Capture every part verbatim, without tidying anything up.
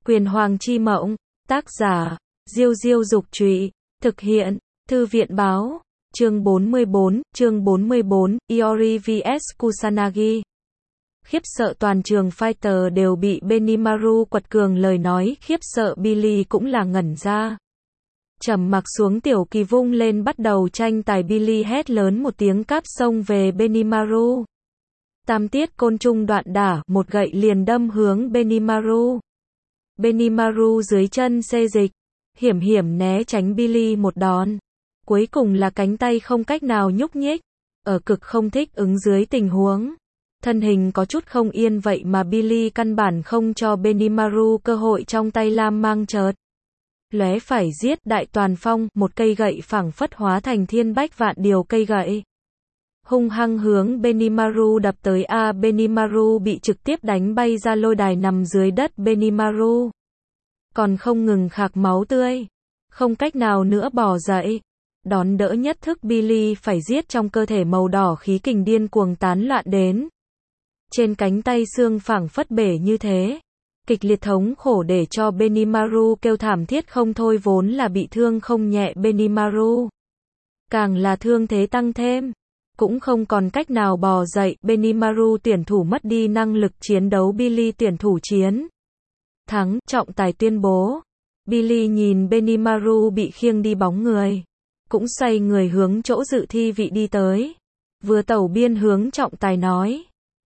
Quyền Hoàng chi mộng, tác giả, Diêu Diêu Dục Trụy, thực hiện, Thư viện Báo, chương bốn mươi bốn, chương bốn mươi bốn, Iori vs Kusanagi. Khiếp sợ toàn trường fighter đều bị Benimaru quật cường lời nói, khiếp sợ Billy cũng là ngẩn ra. Trầm mặc xuống tiểu kỳ vung lên bắt đầu tranh tài. Billy hét lớn một tiếng cáp xông về Benimaru. Tam tiết côn trùng đoạn đả, một gậy liền đâm hướng Benimaru. Benimaru dưới chân xê dịch, hiểm hiểm né tránh Billy một đòn. Cuối cùng là cánh tay không cách nào nhúc nhích. Ở cực không thích ứng dưới tình huống, thân hình có chút không yên vậy mà Billy căn bản không cho Benimaru cơ hội, trong tay lam mang chợt lóe phải giết đại toàn phong, một cây gậy phảng phất hóa thành thiên bách vạn điều cây gậy. Hung hăng hướng Benimaru đập tới. A Benimaru bị trực tiếp đánh bay ra lôi đài, nằm dưới đất. Benimaru còn không ngừng khạc máu tươi, không cách nào nữa bò dậy. Đón đỡ nhất thức Billy phải giết, trong cơ thể màu đỏ khí kình điên cuồng tán loạn đến. Trên cánh tay xương phảng phất bể như thế. Kịch liệt thống khổ để cho Benimaru kêu thảm thiết không thôi, vốn là bị thương không nhẹ Benimaru. Càng là thương thế tăng thêm, cũng không còn cách nào bò dậy. Benimaru tuyển thủ mất đi năng lực chiến đấu, Billy tuyển thủ chiến thắng, trọng tài tuyên bố. Billy nhìn Benimaru bị khiêng đi bóng người, cũng xoay người hướng chỗ dự thi vị đi tới. Vừa tẩu biên hướng trọng tài nói,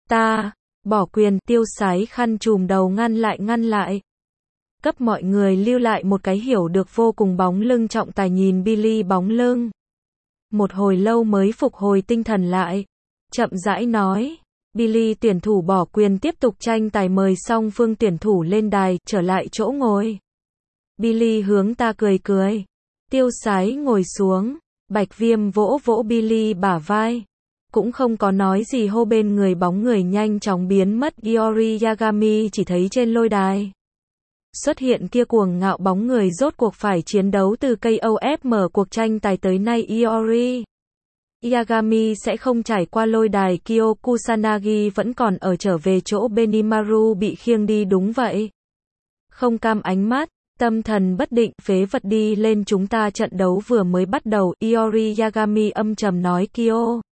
ta bỏ quyền. Tiêu Sái khăn trùm đầu ngăn lại ngăn lại, cấp mọi người lưu lại một cái hiểu được vô cùng bóng lưng. Trọng tài nhìn Billy bóng lưng một hồi lâu mới phục hồi tinh thần lại, chậm rãi nói, Billy tuyển thủ bỏ quyền tiếp tục tranh tài, mời song phương tuyển thủ lên đài, trở lại chỗ ngồi. Billy hướng ta cười cười. Tiêu Sái ngồi xuống, Bạch Viêm vỗ vỗ Billy bả vai, cũng không có nói gì, hô bên người bóng người nhanh chóng biến mất. Iori Yagami chỉ thấy trên lôi đài xuất hiện kia cuồng ngạo bóng người rốt cuộc phải chiến đấu. Từ ca o ép mở cuộc tranh tài tới nay, Iori Yagami sẽ không trải qua lôi đài. Kyo Kusanagi vẫn còn ở trở về chỗ Benimaru bị khiêng đi. Đúng vậy, không cam ánh mắt, tâm thần bất định, phế vật đi lên, chúng ta trận đấu vừa mới bắt đầu. Iori Yagami âm trầm nói. Kyo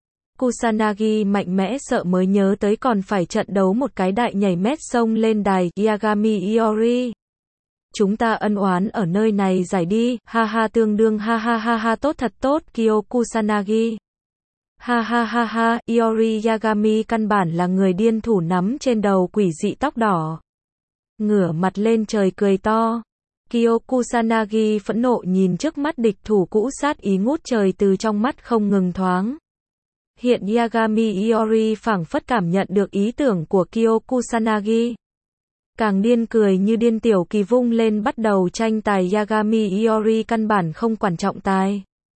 Kusanagi mạnh mẽ sợ mới nhớ tới còn phải trận đấu, một cái đại nhảy mét xông lên đài. Yagami Iori, chúng ta ân oán ở nơi này giải đi, ha ha, tương đương, ha ha ha ha, tốt thật tốt. Kyo Kusanagi, ha ha ha ha. Iori Yagami căn bản là người điên, thủ nắm trên đầu quỷ dị tóc đỏ, ngửa mặt lên trời cười to. Kyo Kusanagi phẫn nộ nhìn trước mắt địch thủ cũ, sát ý ngút trời từ trong mắt không ngừng thoáng hiện. Yagami Iori phảng phất cảm nhận được ý tưởng của Kyo Kusanagi, càng điên cười như điên. Tiểu kỳ vung lên bắt đầu tranh tài. Yagami Iori căn bản không quản trọng tài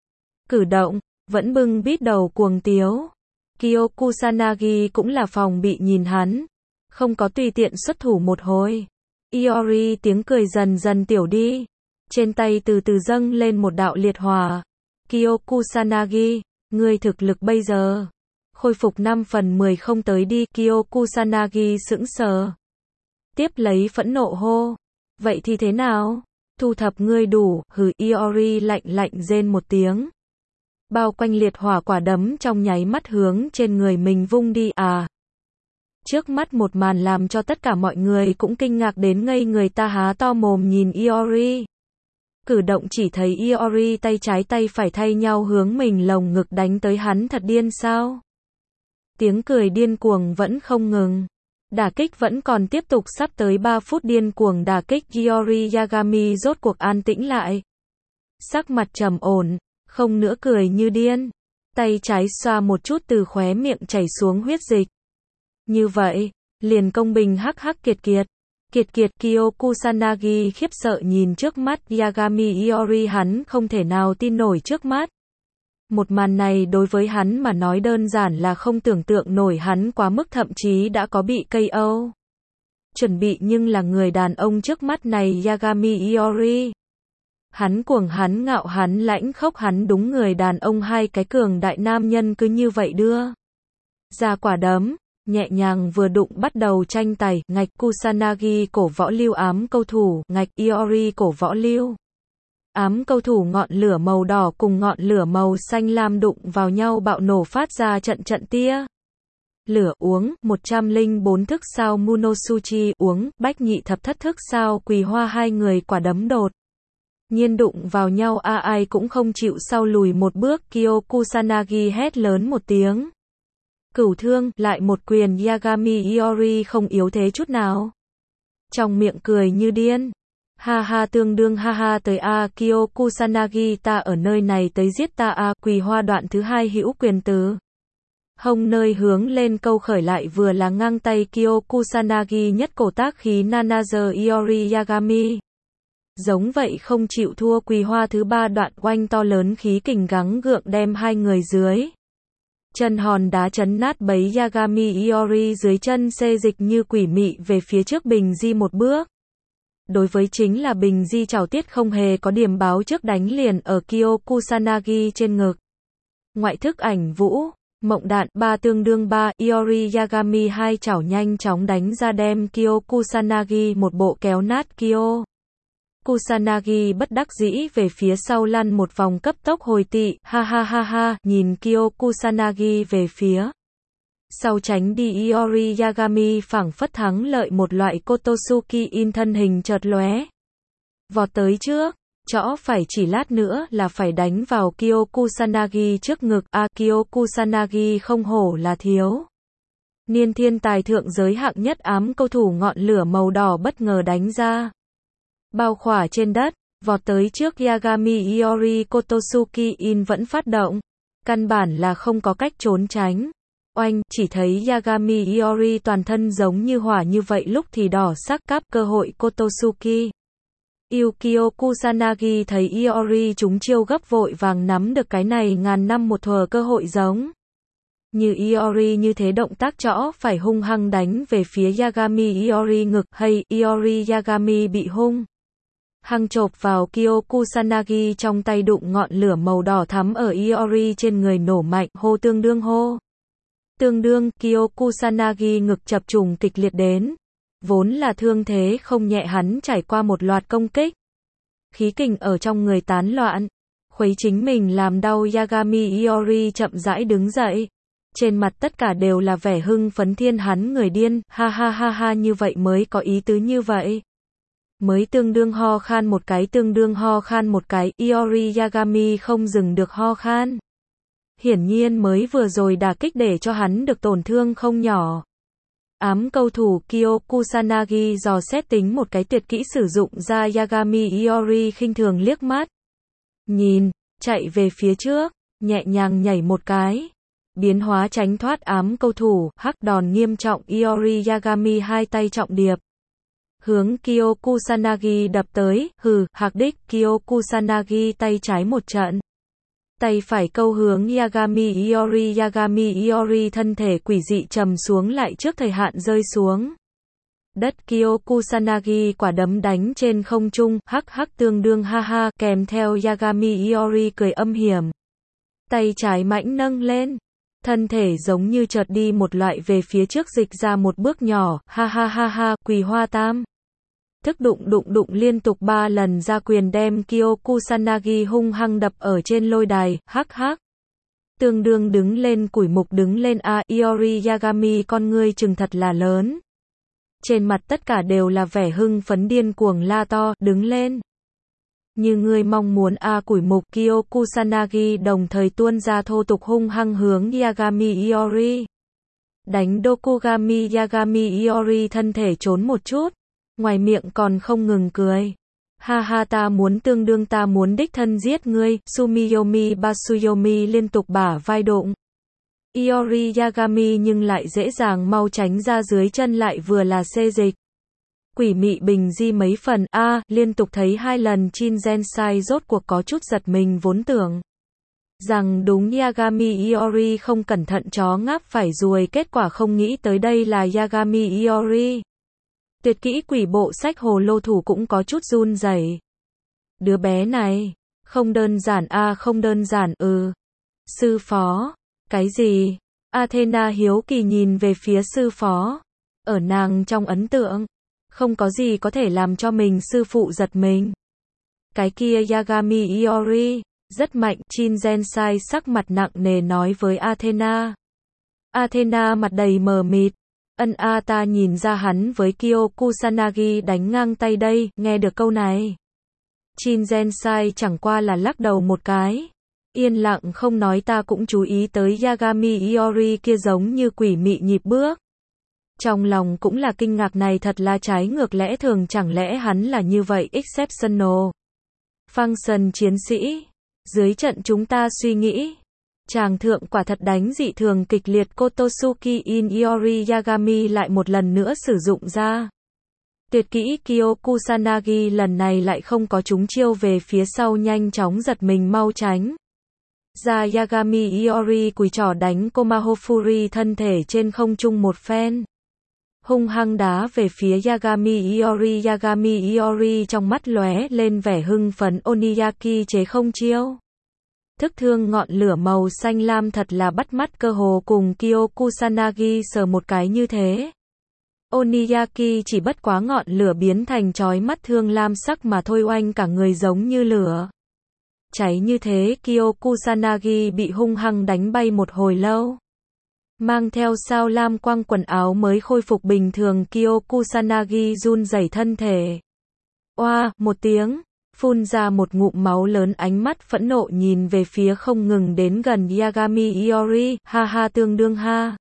cử động, vẫn bưng bít đầu cuồng tiếu. Kyo Kusanagi cũng là phòng bị nhìn hắn, không có tùy tiện xuất thủ một hồi. Iori tiếng cười dần dần tiểu đi, trên tay từ từ dâng lên một đạo liệt hỏa. Kyo Kusanagi, ngươi thực lực bây giờ khôi phục năm phần mười không tới đi. Kyo Kusanagi sững sờ, tiếp lấy phẫn nộ hô, vậy thì thế nào, thu thập ngươi đủ. Hừ. Iori lạnh lạnh rên một tiếng, bao quanh liệt hỏa quả đấm trong nháy mắt hướng trên người mình vung đi. À, trước mắt một màn làm cho tất cả mọi người cũng kinh ngạc đến ngây người, ta há to mồm nhìn Iori cử động, chỉ thấy Iori tay trái tay phải thay nhau hướng mình lồng ngực đánh tới. Hắn thật điên sao? Tiếng cười điên cuồng vẫn không ngừng, đả kích vẫn còn tiếp tục. Sắp tới ba phút điên cuồng đả kích, Iori Yagami rốt cuộc an tĩnh lại, sắc mặt trầm ổn, không nữa cười như điên, tay trái xoa một chút, từ khóe miệng chảy xuống huyết dịch. Như vậy liền công bình. Hắc hắc, kiệt kiệt kiệt kiệt. Kyo Kusanagi khiếp sợ nhìn trước mắt Yagami Iori, hắn không thể nào tin nổi trước mắt một màn này. Đối với hắn mà nói đơn giản là không tưởng tượng nổi, hắn quá mức, thậm chí đã có bị ca o chuẩn bị, nhưng là người đàn ông trước mắt này Yagami Iori, hắn cuồng, hắn ngạo, hắn lãnh khốc, hắn đúng người đàn ông, hai cái cường đại nam nhân cứ như vậy đưa ra quả đấm. nhẹ nhàng vừa đụng bắt đầu tranh tài, ngạch Kusanagi cổ võ lưu ám câu thủ, ngạch Iori cổ võ lưu. Ám câu thủ ngọn lửa màu đỏ cùng ngọn lửa màu xanh lam đụng vào nhau bạo nổ phát ra trận trận tia. Lửa uống, một trăm lẻ bốn thức sao Munosuchi uống, bách nhị thập thất thức sao Quỳ Hoa hai người quả đấm đột nhiên đụng vào nhau a ai cũng không chịu sau lùi một bước Kyo Kusanagi hét lớn một tiếng. Cửu thương, lại một quyền Yagami Iori không yếu thế chút nào. Trong miệng cười như điên. Ha ha tương đương ha ha tới a Kyo Kusanagi ta ở nơi này tới giết ta a Quỳ Hoa đoạn thứ hai hữu quyền từ. Hông nơi hướng lên câu khởi lại vừa là ngang tay Kyo Kusanagi nhất cổ tác khí Nanager Iori Yagami. Giống vậy không chịu thua Quỳ Hoa thứ ba đoạn oanh to lớn khí kình gắng gượng đem hai người dưới. Chân hòn đá chấn nát bấy Yagami Iori dưới chân xê dịch như quỷ mị về phía trước Bình Di một bước. Đối với chính là Bình Di trảo tiết không hề có điểm báo trước đánh liền ở Kyo Kusanagi trên ngực. Ngoại thức ảnh vũ, mộng đạn, ba tương đương ba, Iori Yagami hai chảo nhanh chóng đánh ra đem Kyo Kusanagi một bộ kéo nát Kyo. Kusanagi bất đắc dĩ về phía sau lăn một vòng cấp tốc hồi tị, ha ha ha ha, nhìn Kyo Kusanagi về phía sau tránh đi Iori Yagami phảng phất thắng lợi một loại Kotosuki in thân hình chợt lóe. Vọt tới trước, chõ phải chỉ lát nữa là phải đánh vào Kyo Kusanagi trước ngực, a à, Kyo Kusanagi không hổ là thiếu. Niên thiên tài thượng giới hạng nhất ám câu thủ ngọn lửa màu đỏ bất ngờ đánh ra. Bao khỏa trên đất, vọt tới trước Yagami Iori Kotosuki in vẫn phát động. Căn bản là không có cách trốn tránh. Oanh, chỉ thấy Yagami Iori toàn thân giống như hỏa như vậy lúc thì đỏ sắc cắp cơ hội Kotosuki. Yukio Kusanagi thấy Iori trúng chiêu gấp vội vàng nắm được cái này ngàn năm một thuở cơ hội giống. Như Iori như thế động tác chõ phải hung hăng đánh về phía Yagami Iori ngực hay Iori Yagami bị hung. Hăng chộp vào Kyo Kusanagi trong tay đụng ngọn lửa màu đỏ thắm ở Iori trên người nổ mạnh hô tương đương hô. Tương đương Kyo Kusanagi ngực chập trùng kịch liệt đến. Vốn là thương thế không nhẹ hắn trải qua một loạt công kích. Khí kình ở trong người tán loạn. Khuấy chính mình làm đau Yagami Iori chậm rãi đứng dậy. Trên mặt tất cả đều là vẻ hưng phấn thiên hắn người điên, ha ha ha ha như vậy mới có ý tứ như vậy. Mới tương đương ho khan một cái tương đương ho khan một cái, Iori Yagami không dừng được ho khan. Hiển nhiên mới vừa rồi đả kích để cho hắn được tổn thương không nhỏ. Ám cầu thủ Kyo Kusanagi dò xét tính một cái tuyệt kỹ sử dụng ra Yagami Iori khinh thường liếc mắt. Nhìn, chạy về phía trước, nhẹ nhàng nhảy một cái. Biến hóa tránh thoát ám cầu thủ, hắc đòn nghiêm trọng Iori Yagami hai tay trọng điệp. Hướng Kyo Kusanagi đập tới, hừ, hạc đích, Kyo Kusanagi tay trái một trận. Tay phải câu hướng Yagami Iori Yagami Iori thân thể quỷ dị trầm xuống lại trước thời hạn rơi xuống. Đất Kyo Kusanagi quả đấm đánh trên không trung, hắc hắc tương đương ha ha, kèm theo Yagami Iori cười âm hiểm. Tay trái mãnh nâng lên. Thân thể giống như chợt đi một loại về phía trước dịch ra một bước nhỏ, ha ha ha ha, Quỳ Hoa tam. Thức đụng đụng đụng liên tục ba lần ra quyền đem Kyo Kusanagi hung hăng đập ở trên lôi đài, hắc hắc. Tương đương đứng lên củi mục đứng lên a Iori Yagami con ngươi chừng thật là lớn. Trên mặt tất cả đều là vẻ hưng phấn điên cuồng la to, đứng lên. Như ngươi mong muốn a củi mục Kyo Kusanagi đồng thời tuôn ra thô tục hung hăng hướng Yagami Iori. Đánh Dokugami Yagami Iori thân thể trốn một chút. Ngoài miệng còn không ngừng cười. Ha ha ta muốn tương đương ta muốn đích thân giết ngươi, Sumiyomi Basuyomi liên tục bả vai đụng. Iori Yagami nhưng lại dễ dàng mau tránh ra dưới chân lại vừa là xê dịch. Quỷ mị bình di mấy phần, a à, liên tục thấy hai lần Chin Gensai rốt cuộc có chút giật mình vốn tưởng. Rằng đúng Yagami Iori không cẩn thận chó ngáp phải ruồi kết quả không nghĩ tới đây là Yagami Iori. Tuyệt kỹ quỷ bộ sách hồ lô thủ cũng có chút run rẩy. Đứa bé này, không đơn giản a à, không đơn giản ừ. Sư phó, cái gì? Athena hiếu kỳ nhìn về phía sư phó. Ở nàng trong ấn tượng, không có gì có thể làm cho mình sư phụ giật mình. Cái kia Yagami Iori, rất mạnh, Shin Gensai sắc mặt nặng nề nói với Athena. Athena mặt đầy mờ mịt. Ân a ta nhìn ra hắn với Kyo Kusanagi đánh ngang tay đây, nghe được câu này. Shin Gensai chẳng qua là lắc đầu một cái. Yên lặng không nói, ta cũng chú ý tới Yagami Iori kia giống như quỷ mị nhịp bước. Trong lòng cũng là kinh ngạc, này thật là trái ngược lẽ thường, chẳng lẽ hắn là như vậy exceptional function chiến sĩ. Dưới trận chúng ta suy nghĩ, chàng thượng quả thật đánh dị thường kịch liệt. Kotosuki in Iori Yagami lại một lần nữa sử dụng ra tuyệt kỹ Kyo Kusanagi, lần này lại không có trúng chiêu về phía sau, nhanh chóng giật mình mau tránh ra. Yagami Iori cùi trỏ đánh Komaho Fury thân thể trên không trung một phen, hung hăng đá về phía Yagami Iori. Yagami Iori trong mắt lóe lên vẻ hưng phấn. Oniyaki chế không chiêu thức thương ngọn lửa màu xanh lam thật là bắt mắt, cơ hồ cùng Kyo Kusanagi sờ một cái như thế. Oniyaki chỉ bất quá ngọn lửa biến thành chói mắt thương lam sắc mà thôi, oanh cả người giống như lửa cháy như thế. Kyo Kusanagi bị hung hăng đánh bay một hồi lâu, mang theo sao lam quang, quần áo mới khôi phục bình thường. Kyo Kusanagi run rẩy thân thể, oa, một tiếng, phun ra một ngụm máu lớn, ánh mắt phẫn nộ nhìn về phía không ngừng đến gần Yagami Iori. Ha ha, tương đương ha.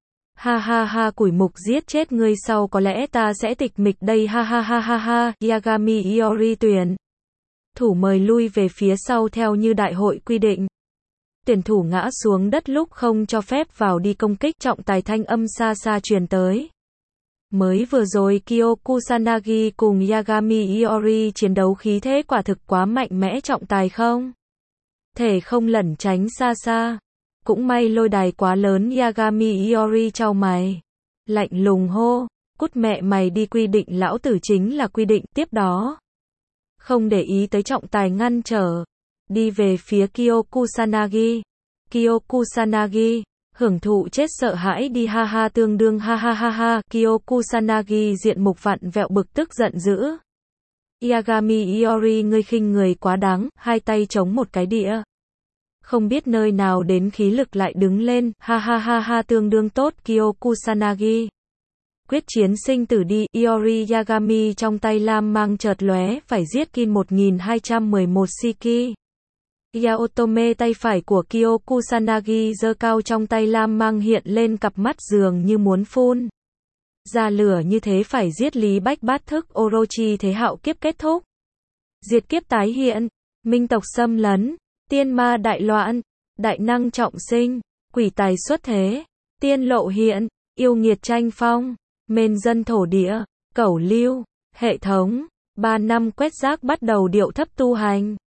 Ha ha ha, củi mục giết chết ngươi, sau có lẽ ta sẽ tịch mịch đây. Ha ha ha ha ha. Yagami Iori tuyển thủ mời lui về phía sau theo như đại hội quy định. Tuyển thủ ngã xuống đất lúc không cho phép vào đi công kích, trọng tài thanh âm xa xa truyền tới. Mới vừa rồi Kyo Kusanagi cùng Yagami Iori chiến đấu khí thế quả thực quá mạnh mẽ, trọng tài không thể không lẩn tránh xa xa. Cũng may lôi đài quá lớn. Yagami Iori chau mày, lạnh lùng hô, cút mẹ mày đi, quy định lão tử chính là quy định. Tiếp đó, không để ý tới trọng tài ngăn trở, đi về phía Kyo Kusanagi. Kyo Kusanagi hưởng thụ chết sợ hãi đi. Ha ha, tương đương ha ha ha ha. Kyo Kusanagi diện mục vặn vẹo, bực tức giận dữ. Yagami Iori, ngươi khinh người quá đáng, hai tay chống một cái địa. Không biết nơi nào đến khí lực lại đứng lên. Ha ha ha ha, tương đương tốt. Kyo Kusanagi quyết chiến sinh tử đi. Iori Yagami trong tay lam mang chợt lóe, phải giết Kin một nghìn hai trăm mười một Shiki. Yaotome tay phải của Kyo Kusanagi giơ cao, trong tay lam mang hiện lên cặp mắt dường như muốn phun ra lửa như thế. Phải giết Lý Bách bát thức Orochi, thế hạo kiếp kết thúc, diệt kiếp tái hiện, minh tộc xâm lấn, tiên ma đại loạn, đại năng trọng sinh, quỷ tài xuất thế, tiên lộ hiện, yêu nghiệt tranh phong, mên dân thổ địa, cẩu lưu, hệ thống, ba năm quét rác bắt đầu điệu thấp tu hành.